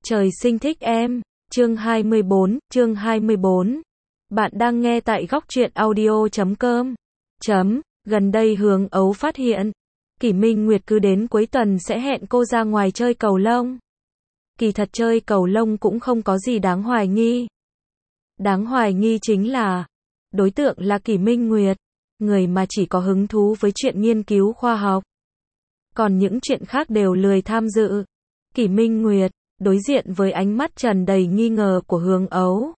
Trời sinh thích em. Chương 24. Bạn đang nghe tại góc truyện audio.com. Gần đây Hướng Ấu phát hiện, Kỷ Minh Nguyệt cứ đến cuối tuần sẽ hẹn cô ra ngoài chơi cầu lông. Kỳ thật chơi cầu lông cũng không có gì đáng hoài nghi. Đáng hoài nghi chính là, đối tượng là Kỷ Minh Nguyệt, người mà chỉ có hứng thú với chuyện nghiên cứu khoa học. Còn những chuyện khác đều lười tham dự. Kỷ Minh Nguyệt đối diện với ánh mắt tràn đầy nghi ngờ của Hướng Ấu.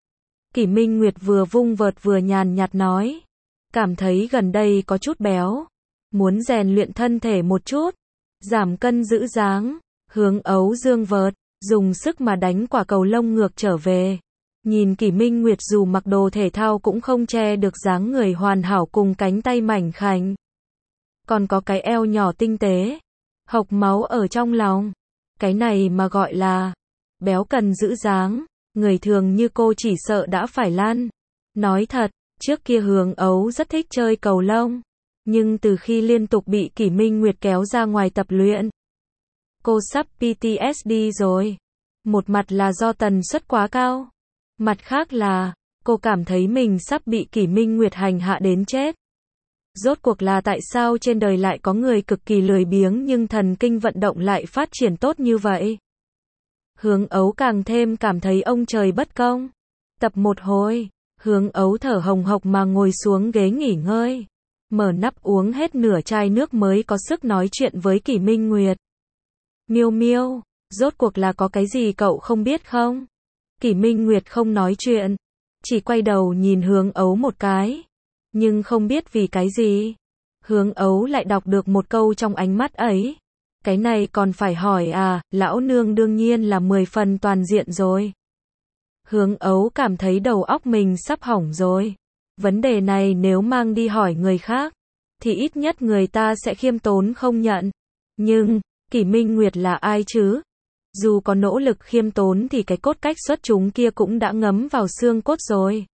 Kỷ Minh Nguyệt vừa vung vợt vừa nhàn nhạt nói, cảm thấy gần đây có chút béo, muốn rèn luyện thân thể một chút, giảm cân giữ dáng. Hướng Ấu giương vợt, dùng sức mà đánh quả cầu lông ngược trở về. Nhìn Kỷ Minh Nguyệt dù mặc đồ thể thao cũng không che được dáng người hoàn hảo cùng cánh tay mảnh khảnh. Còn có cái eo nhỏ tinh tế, hộc máu ở trong lòng. Cái này mà gọi là béo cần giữ dáng, người thường như cô chỉ sợ đã phải lăn. Nói thật, trước kia Hướng Ấu rất thích chơi cầu lông, nhưng từ khi liên tục bị Kỷ Minh Nguyệt kéo ra ngoài tập luyện, cô sắp PTSD rồi. Một mặt là do tần suất quá cao, mặt khác là cô cảm thấy mình sắp bị Kỷ Minh Nguyệt hành hạ đến chết. Rốt cuộc là tại sao trên đời lại có người cực kỳ lười biếng nhưng thần kinh vận động lại phát triển tốt như vậy? Hướng Ấu càng thêm cảm thấy ông trời bất công. Tập một hồi, Hướng Ấu thở hồng hộc mà ngồi xuống ghế nghỉ ngơi, mở nắp uống hết nửa chai nước mới có sức nói chuyện với Kỷ Minh Nguyệt. Miêu Miêu, rốt cuộc là có cái gì cậu không biết không? Kỷ Minh Nguyệt không nói chuyện, chỉ quay đầu nhìn Hướng Ấu một cái. Nhưng không biết vì cái gì, Hướng Ấu lại đọc được một câu trong ánh mắt ấy. Cái này còn phải hỏi à, lão nương đương nhiên là 10 phần toàn diện rồi. Hướng Ấu cảm thấy đầu óc mình sắp hỏng rồi. Vấn đề này nếu mang đi hỏi người khác, thì ít nhất người ta sẽ khiêm tốn không nhận. Nhưng, Kỷ Minh Nguyệt là ai chứ? Dù có nỗ lực khiêm tốn thì cái cốt cách xuất chúng kia cũng đã ngấm vào xương cốt rồi.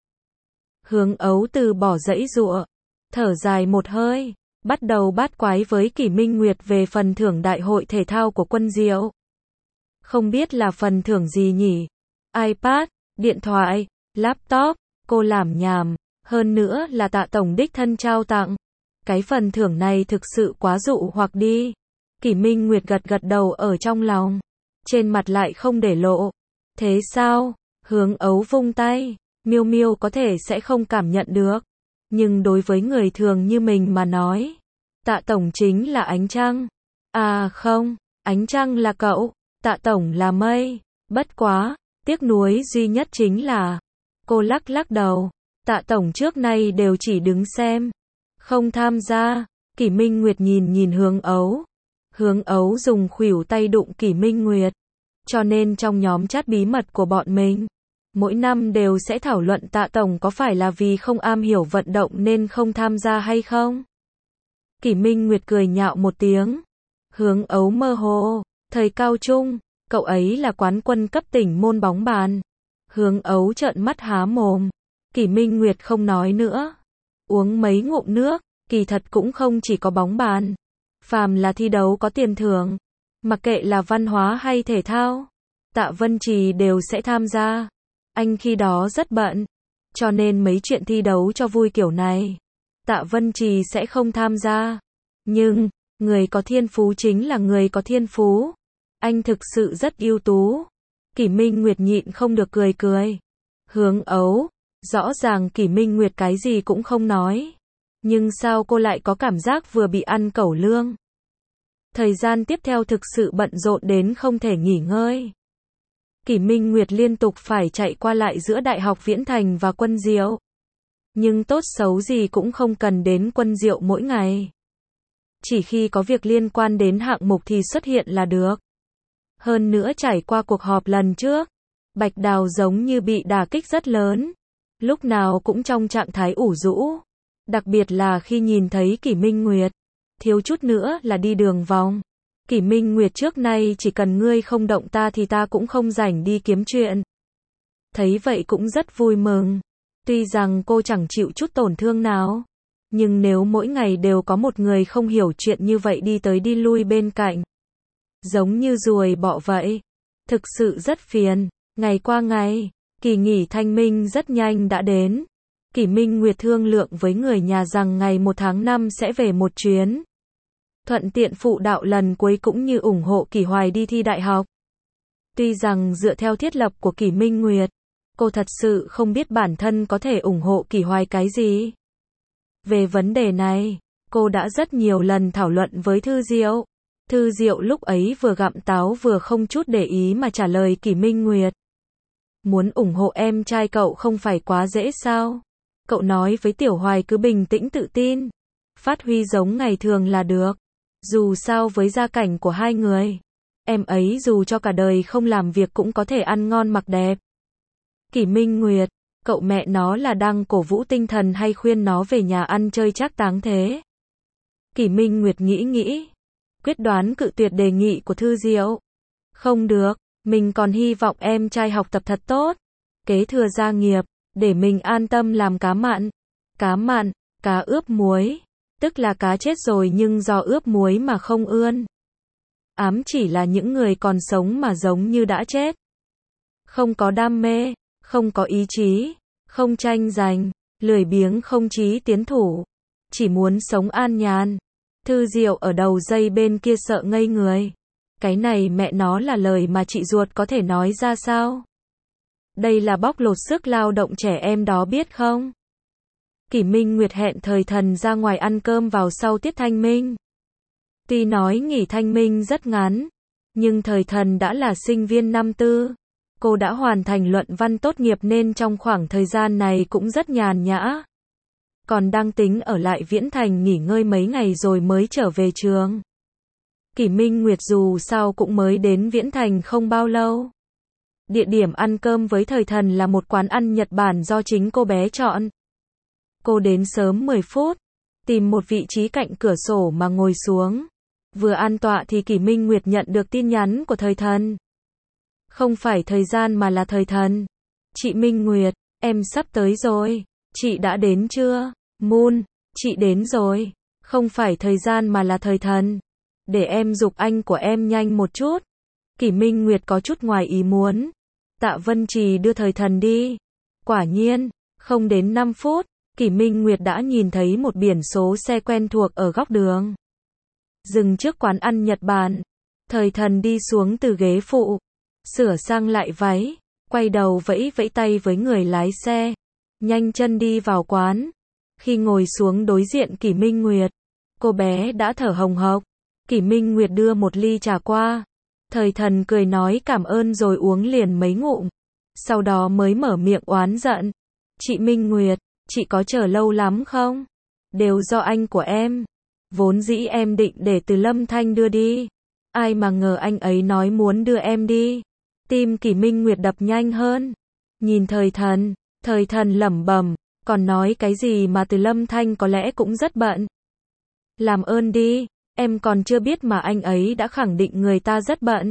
Hướng Ấu từ bỏ giãy giụa, thở dài một hơi, bắt đầu bát quái với Kỷ Minh Nguyệt về phần thưởng đại hội thể thao của Quân Diệu. Không biết là phần thưởng gì nhỉ? iPad, điện thoại, laptop, cô làm nhảm, hơn nữa là Tạ tổng đích thân trao tặng. Cái phần thưởng này thực sự quá dụ hoặc đi. Kỷ Minh Nguyệt gật gật đầu ở trong lòng, trên mặt lại không để lộ. Thế sao? Hướng Ấu vung tay. Miêu Miêu có thể sẽ không cảm nhận được, nhưng đối với người thường như mình mà nói, Tạ tổng chính là ánh trăng. À không, ánh trăng là cậu, Tạ tổng là mây. Bất quá, tiếc nuối duy nhất chính là, cô lắc lắc đầu, Tạ tổng trước nay đều chỉ đứng xem, không tham gia. Kỷ Minh Nguyệt nhìn Hướng Ấu. Hướng Ấu dùng khuỷu tay đụng Kỷ Minh Nguyệt, cho nên trong nhóm chat bí mật của bọn mình, mỗi năm đều sẽ thảo luận Tạ tổng có phải là vì không am hiểu vận động nên không tham gia hay không. Kỷ Minh Nguyệt cười nhạo một tiếng. Hướng Ấu mơ hồ, thời cao trung, cậu ấy là quán quân cấp tỉnh môn bóng bàn. Hướng Ấu trợn mắt há mồm. Kỷ Minh Nguyệt không nói nữa, uống mấy ngụm nước. Kỳ thật cũng không chỉ có bóng bàn, phàm là thi đấu có tiền thưởng, mặc kệ là văn hóa hay thể thao, Tạ Vân Trì đều sẽ tham gia. Anh khi đó rất bận, cho nên mấy chuyện thi đấu cho vui kiểu này, Tạ Vân Trì sẽ không tham gia. Nhưng, người có thiên phú chính là người có thiên phú. Anh thực sự rất ưu tú. Kỷ Minh Nguyệt nhịn không được cười. Hướng Ấu, rõ ràng Kỷ Minh Nguyệt cái gì cũng không nói. Nhưng sao cô lại có cảm giác vừa bị ăn cẩu lương? Thời gian tiếp theo thực sự bận rộn đến không thể nghỉ ngơi. Kỷ Minh Nguyệt liên tục phải chạy qua lại giữa Đại học Viễn Thành và Quân Diệu. Nhưng tốt xấu gì cũng không cần đến Quân Diệu mỗi ngày. Chỉ khi có việc liên quan đến hạng mục thì xuất hiện là được. Hơn nữa trải qua cuộc họp lần trước, Bạch Đào giống như bị đả kích rất lớn. Lúc nào cũng trong trạng thái ủ rũ. Đặc biệt là khi nhìn thấy Kỷ Minh Nguyệt, thiếu chút nữa là đi đường vòng. Kỷ Minh Nguyệt trước nay chỉ cần ngươi không động ta thì ta cũng không rảnh đi kiếm chuyện. Thấy vậy cũng rất vui mừng. Tuy rằng cô chẳng chịu chút tổn thương nào, nhưng nếu mỗi ngày đều có một người không hiểu chuyện như vậy đi tới đi lui bên cạnh, giống như ruồi bọ vậy, Thực sự rất phiền. Ngày qua ngày, kỳ nghỉ Thanh Minh rất nhanh đã đến. Kỷ Minh Nguyệt thương lượng với người nhà rằng ngày 1 tháng 5 sẽ về một chuyến. Thuận tiện phụ đạo lần cuối cũng như ủng hộ Kỷ Hoài đi thi đại học. Tuy rằng dựa theo thiết lập của Kỷ Minh Nguyệt, cô thật sự không biết bản thân có thể ủng hộ Kỷ Hoài cái gì. Về vấn đề này, cô đã rất nhiều lần thảo luận với Thư Diệu. Thư Diệu lúc ấy vừa gặm táo vừa không chút để ý mà trả lời Kỷ Minh Nguyệt. Muốn ủng hộ em trai cậu không phải quá dễ sao? Cậu nói với Tiểu Hoài cứ bình tĩnh tự tin, phát huy giống ngày thường là được. Dù sao với gia cảnh của hai người, em ấy dù cho cả đời không làm việc cũng có thể ăn ngon mặc đẹp. Kỷ Minh Nguyệt, cậu mẹ nó là đang cổ vũ tinh thần hay khuyên nó về nhà ăn chơi trác táng thế? Kỷ Minh Nguyệt nghĩ, quyết đoán cự tuyệt đề nghị của Thư Diệu. Không được, mình còn hy vọng em trai học tập thật tốt, kế thừa gia nghiệp, để mình an tâm làm cá mặn. Cá mặn, cá ướp muối, tức là cá chết rồi nhưng do ướp muối mà không ươn. Ám chỉ là những người còn sống mà giống như đã chết. Không có đam mê, không có ý chí, không tranh giành, lười biếng không chí tiến thủ, chỉ muốn sống an nhàn. Thư Diệu ở đầu dây bên kia sợ ngây người. Cái này mẹ nó là lời mà chị ruột có thể nói ra sao? Đây là bóc lột sức lao động trẻ em đó biết không? Kỷ Minh Nguyệt hẹn Thời Thần ra ngoài ăn cơm vào sau tiết Thanh Minh. Tuy nói nghỉ Thanh Minh rất ngắn, nhưng Thời Thần đã là sinh viên năm tư. Cô đã hoàn thành luận văn tốt nghiệp nên trong khoảng thời gian này cũng rất nhàn nhã. Còn đang tính ở lại Viễn Thành nghỉ ngơi mấy ngày rồi mới trở về trường. Kỷ Minh Nguyệt dù sao cũng mới đến Viễn Thành không bao lâu. Địa điểm ăn cơm với Thời Thần là một quán ăn Nhật Bản do chính cô bé chọn. Cô đến sớm 10 phút, tìm một vị trí cạnh cửa sổ mà ngồi xuống. Vừa an tọa thì Kỷ Minh Nguyệt nhận được tin nhắn của Thời Thần. Không phải Thời Gian mà là Thời Thần. Chị Minh Nguyệt, em sắp tới rồi. Chị đã đến chưa? Moon, chị đến rồi. Không phải Thời Gian mà là Thời Thần. Để em giục anh của em nhanh một chút. Kỷ Minh Nguyệt có chút ngoài ý muốn. Tạ Vân Trì đưa Thời Thần đi. Quả nhiên, không đến 5 phút, Kỷ Minh Nguyệt đã nhìn thấy một biển số xe quen thuộc ở góc đường. Dừng trước quán ăn Nhật Bản. Thời Thần đi xuống từ ghế phụ, sửa sang lại váy, quay đầu vẫy vẫy tay với người lái xe, nhanh chân đi vào quán. Khi ngồi xuống đối diện Kỷ Minh Nguyệt, cô bé đã thở hồng hộc. Kỷ Minh Nguyệt đưa một ly trà qua. Thời Thần cười nói cảm ơn rồi uống liền mấy ngụm. Sau đó mới mở miệng oán giận. Chị Minh Nguyệt, chị có chờ lâu lắm không? Đều do anh của em. Vốn dĩ em định để Từ Lâm Thanh đưa đi. Ai mà ngờ anh ấy nói muốn đưa em đi. Tim Kỷ Minh Nguyệt đập nhanh hơn. Nhìn Thời Thần lẩm bẩm, còn nói cái gì mà Từ Lâm Thanh có lẽ cũng rất bận. Làm ơn đi, em còn chưa biết mà anh ấy đã khẳng định người ta rất bận.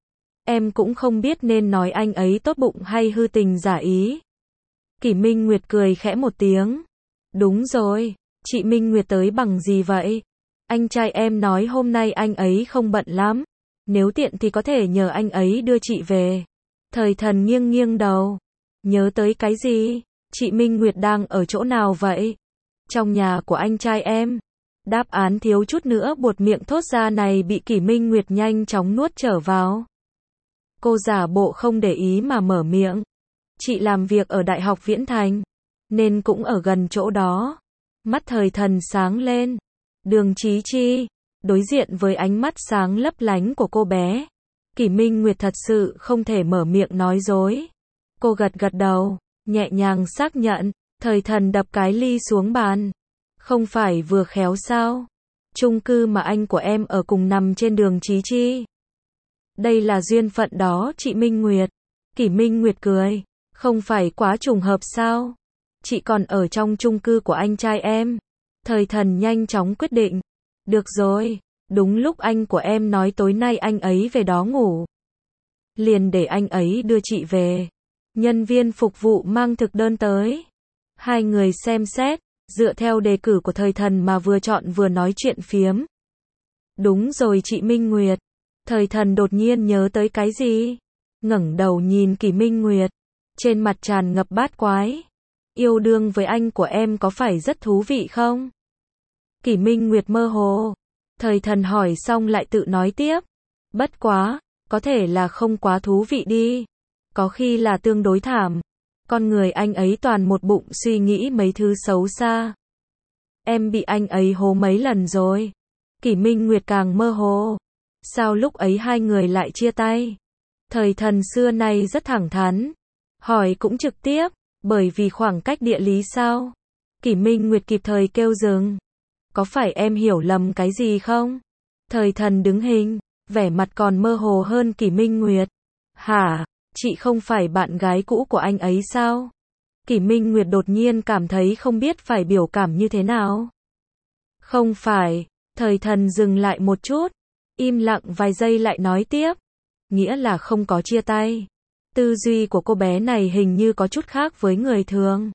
Em cũng không biết nên nói anh ấy tốt bụng hay hư tình giả ý. Kỷ Minh Nguyệt cười khẽ một tiếng. Đúng rồi, chị Minh Nguyệt tới bằng gì vậy? Anh trai em nói hôm nay anh ấy không bận lắm. Nếu tiện thì có thể nhờ anh ấy đưa chị về. Thời Thần nghiêng nghiêng đầu. Nhớ tới cái gì? Chị Minh Nguyệt đang ở chỗ nào vậy? Trong nhà của anh trai em. Đáp án thiếu chút nữa buột miệng thốt ra này bị Kỷ Minh Nguyệt nhanh chóng nuốt trở vào. Cô giả bộ không để ý mà mở miệng. Chị làm việc ở Đại học Viễn Thành, nên cũng ở gần chỗ đó. Mắt Thời Thần sáng lên. Đường Chí Chi, đối diện với ánh mắt sáng lấp lánh của cô bé, Kỷ Minh Nguyệt thật sự không thể mở miệng nói dối. Cô gật gật đầu, nhẹ nhàng xác nhận. Thời Thần đập cái ly xuống bàn. Không phải vừa khéo sao? Chung cư mà anh của em ở cùng nằm trên đường Chí Chi. Đây là duyên phận đó chị Minh Nguyệt. Kỷ Minh Nguyệt cười. Không phải quá trùng hợp sao? Chị còn ở trong chung cư của anh trai em. Thời Thần nhanh chóng quyết định. Được rồi, đúng lúc anh của em nói tối nay anh ấy về đó ngủ. Liền để anh ấy đưa chị về. Nhân viên phục vụ mang thực đơn tới. Hai người xem xét, dựa theo đề cử của Thời Thần mà vừa chọn vừa nói chuyện phiếm. Đúng rồi chị Minh Nguyệt. Thời Thần đột nhiên nhớ tới cái gì? ngẩng đầu nhìn Kỷ Minh Nguyệt, trên mặt tràn ngập bát quái. Yêu đương với anh của em có phải rất thú vị không? Kỷ Minh Nguyệt mơ hồ. Thời Thần hỏi xong lại tự nói tiếp. Bất quá, có thể là không quá thú vị đi. Có khi là tương đối thảm. Con người anh ấy toàn một bụng suy nghĩ mấy thứ xấu xa. Em bị anh ấy hố mấy lần rồi. Kỷ Minh Nguyệt càng mơ hồ. Sao lúc ấy hai người lại chia tay? Thời Thần xưa nay rất thẳng thắn. Hỏi cũng trực tiếp. Bởi vì khoảng cách địa lý sao? Kỷ Minh Nguyệt kịp thời kêu dừng. Có phải em hiểu lầm cái gì không? Thời Thần đứng hình, vẻ mặt còn mơ hồ hơn Kỷ Minh Nguyệt. Hả? Chị không phải bạn gái cũ của anh ấy sao? Kỷ Minh Nguyệt đột nhiên cảm thấy không biết phải biểu cảm như thế nào. Không phải. Thời Thần dừng lại một chút, im lặng vài giây lại nói tiếp. Nghĩa là không có chia tay. Tư duy của cô bé này hình như có chút khác với người thường.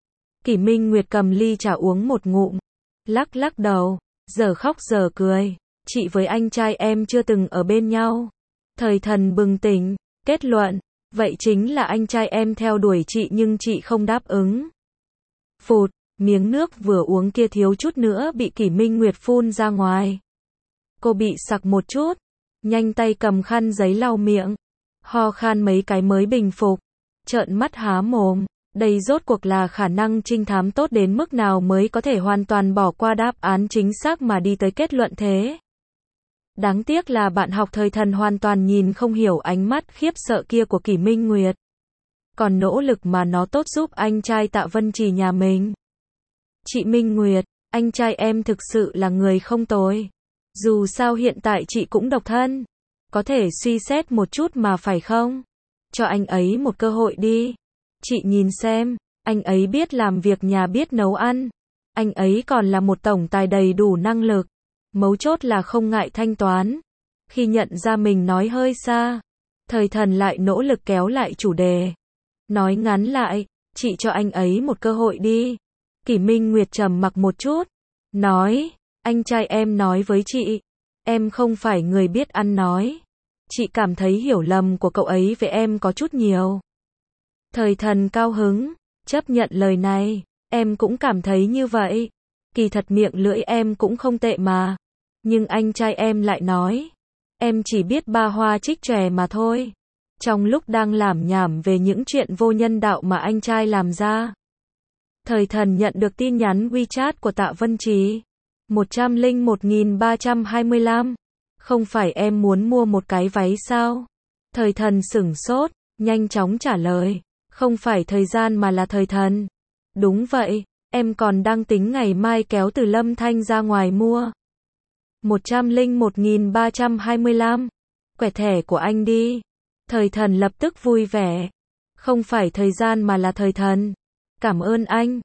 Kỷ Minh Nguyệt cầm ly trà uống một ngụm, lắc lắc đầu, giờ khóc giờ cười. Chị với anh trai em chưa từng ở bên nhau. Thời Thần bừng tỉnh, kết luận, vậy chính là anh trai em theo đuổi chị nhưng chị không đáp ứng. Phụt, miếng nước vừa uống kia thiếu chút nữa bị Kỷ Minh Nguyệt phun ra ngoài. Cô bị sặc một chút, nhanh tay cầm khăn giấy lau miệng, ho khan mấy cái mới bình phục, trợn mắt há mồm. Đây rốt cuộc là khả năng trinh thám tốt đến mức nào mới có thể hoàn toàn bỏ qua đáp án chính xác mà đi tới kết luận thế. Đáng tiếc là bạn học Thời Thần hoàn toàn nhìn không hiểu ánh mắt khiếp sợ kia của Kỷ Minh Nguyệt. Còn nỗ lực mà nó tốt giúp anh trai Tạ Vân Trì nhà mình. Chị Minh Nguyệt, anh trai em thực sự là người không tồi. Dù sao hiện tại chị cũng độc thân. Có thể suy xét một chút mà phải không? Cho anh ấy một cơ hội đi. Chị nhìn xem, anh ấy biết làm việc nhà biết nấu ăn. Anh ấy còn là một tổng tài đầy đủ năng lực. Mấu chốt là không ngại thanh toán. Khi nhận ra mình nói hơi xa, Thời Thần lại nỗ lực kéo lại chủ đề. Nói ngắn lại, chị cho anh ấy một cơ hội đi. Kỷ Minh Nguyệt trầm mặc một chút. Nói, anh trai em nói với chị. Em không phải người biết ăn nói. Chị cảm thấy hiểu lầm của cậu ấy về em có chút nhiều. Thời Thần cao hứng, chấp nhận lời này. Em cũng cảm thấy như vậy. Kỳ thật miệng lưỡi em cũng không tệ mà. Nhưng anh trai em lại nói. Em chỉ biết ba hoa trích chòe mà thôi. Trong lúc đang lảm nhảm về những chuyện vô nhân đạo mà anh trai làm ra. Thời Thần nhận được tin nhắn WeChat của Tạ Vân Trì. 101.325. Không phải em muốn mua một cái váy sao? Thời Thần sửng sốt, nhanh chóng trả lời. Không phải thời gian mà là Thời Thần. Đúng vậy, em còn đang tính ngày mai kéo từ Lâm Thanh ra ngoài mua. 101.325. Quẹt thẻ của anh đi. Thời Thần lập tức vui vẻ. Không phải thời gian mà là Thời Thần. Cảm ơn anh.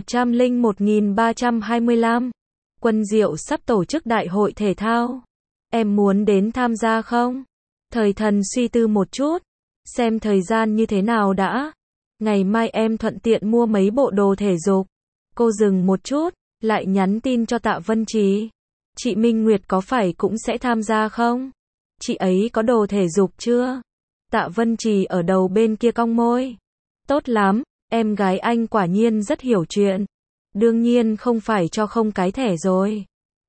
101.325. Quân Diệu sắp tổ chức đại hội thể thao. Em muốn đến tham gia không? Thời Thần suy tư một chút. Xem thời gian như thế nào đã. Ngày mai em thuận tiện mua mấy bộ đồ thể dục. Cô dừng một chút, lại nhắn tin cho Tạ Vân Trì. Chị Minh Nguyệt có phải cũng sẽ tham gia không? Chị ấy có đồ thể dục chưa? Tạ Vân Trì ở đầu bên kia cong môi. Tốt lắm, em gái anh quả nhiên rất hiểu chuyện. Đương nhiên không phải cho không cái thẻ rồi.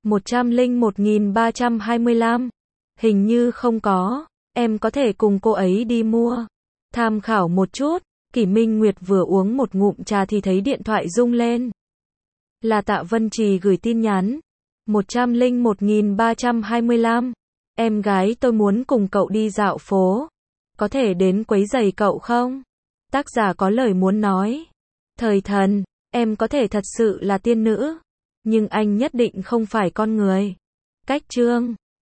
101.325. Hình như không có. Em có thể cùng cô ấy đi mua. Tham khảo một chút. Kỷ Minh Nguyệt vừa uống một ngụm trà thì thấy điện thoại rung lên. Là Tạ Vân Trì gửi tin nhắn. 101.325. Em gái tôi muốn cùng cậu đi dạo phố. Có thể đến quấy rầy cậu không? Tác giả có lời muốn nói. Thời Thần, em có thể thật sự là tiên nữ. Nhưng anh nhất định không phải con người. Cách chương